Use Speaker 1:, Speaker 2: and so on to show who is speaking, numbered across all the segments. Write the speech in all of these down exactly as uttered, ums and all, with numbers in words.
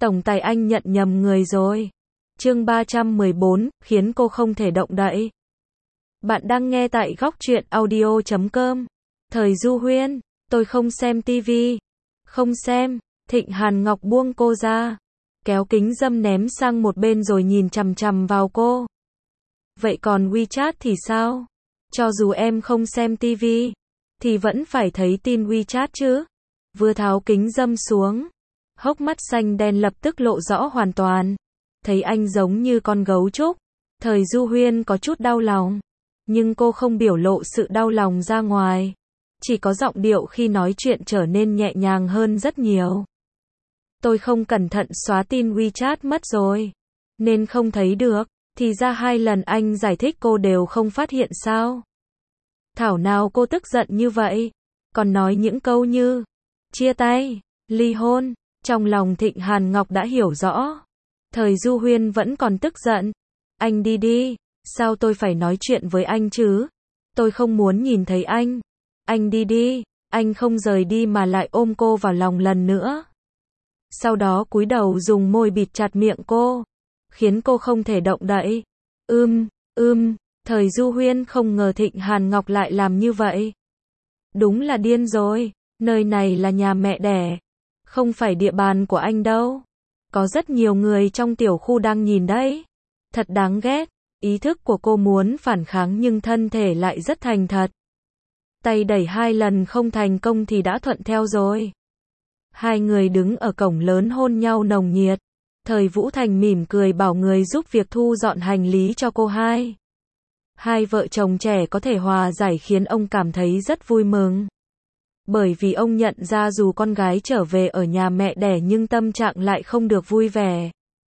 Speaker 1: Tổng tài anh nhận nhầm người rồi. Chương ba trăm mười bốn, khiến cô không thể động đậy. Bạn đang nghe tại góc truyện audio chấm com. Thời Du Huyên, tôi không xem tivi. Không xem. Thịnh Hàn Ngọc buông cô ra, kéo kính râm ném sang một bên rồi nhìn chằm chằm vào cô. Vậy còn WeChat thì sao? Cho dù em không xem tivi, thì vẫn phải thấy tin WeChat chứ. Vừa tháo kính râm xuống, hốc mắt xanh đen lập tức lộ rõ hoàn toàn. Thấy anh giống như con gấu trúc. Thời Du Huyên có chút đau lòng, nhưng cô không biểu lộ sự đau lòng ra ngoài. Chỉ có giọng điệu khi nói chuyện trở nên nhẹ nhàng hơn rất nhiều. Tôi không cẩn thận xóa tin WeChat mất rồi, nên không thấy được. Thì ra hai lần anh giải thích cô đều không phát hiện sao? Thảo nào cô tức giận như vậy, còn nói những câu như chia tay, ly hôn. Trong lòng Thịnh Hàn Ngọc đã hiểu rõ. Thời Du Huyên vẫn còn tức giận. Anh đi đi, sao tôi phải nói chuyện với anh chứ? Tôi không muốn nhìn thấy anh. Anh đi đi. Anh không rời đi mà lại ôm cô vào lòng lần nữa. Sau đó cúi đầu dùng môi bịt chặt miệng cô, khiến cô không thể động đậy. Ưm, ưm, Thời Du Huyên không ngờ Thịnh Hàn Ngọc lại làm như vậy. Đúng là điên rồi, nơi này là nhà mẹ đẻ, không phải địa bàn của anh đâu. Có rất nhiều người trong tiểu khu đang nhìn đấy. Thật đáng ghét. Ý thức của cô muốn phản kháng nhưng thân thể lại rất thành thật. Tay đẩy hai lần không thành công thì đã thuận theo rồi. Hai người đứng ở cổng lớn hôn nhau nồng nhiệt. Thời Vũ Thành mỉm cười bảo người giúp việc thu dọn hành lý cho cô hai. Hai vợ chồng trẻ có thể hòa giải khiến ông cảm thấy rất vui mừng. Bởi vì ông nhận ra dù con gái trở về ở nhà mẹ đẻ nhưng tâm trạng lại không được vui vẻ.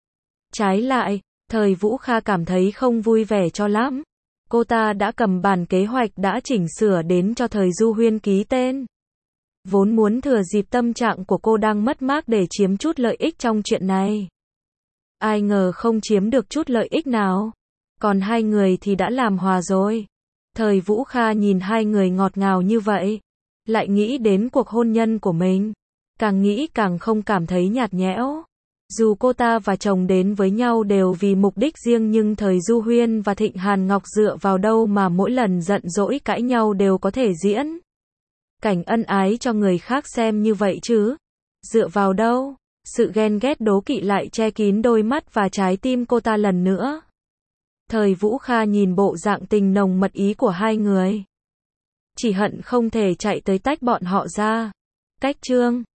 Speaker 1: Trái lại, Thời Vũ Kha cảm thấy không vui vẻ cho lắm. Cô ta đã cầm bản kế hoạch đã chỉnh sửa đến cho Thời Du Huyên ký tên. Vốn muốn thừa dịp tâm trạng của cô đang mất mát để chiếm chút lợi ích trong chuyện này. Ai ngờ không chiếm được chút lợi ích nào. Còn hai người thì đã làm hòa rồi. Thời Vũ Kha nhìn hai người ngọt ngào như vậy, lại nghĩ đến cuộc hôn nhân của mình. Càng nghĩ càng không cảm thấy nhạt nhẽo. Dù cô ta và chồng đến với nhau đều vì mục đích riêng nhưng Thời Du Huyên và Thịnh Hàn Ngọc dựa vào đâu mà mỗi lần giận dỗi cãi nhau đều có thể diễn cảnh ân ái cho người khác xem như vậy chứ? Dựa vào đâu? Sự ghen ghét đố kỵ lại che kín đôi mắt và trái tim cô ta lần nữa. Thời Vũ Kha nhìn bộ dạng tình nồng mật ý của hai người, chỉ hận không thể chạy tới tách bọn họ ra. Cách chương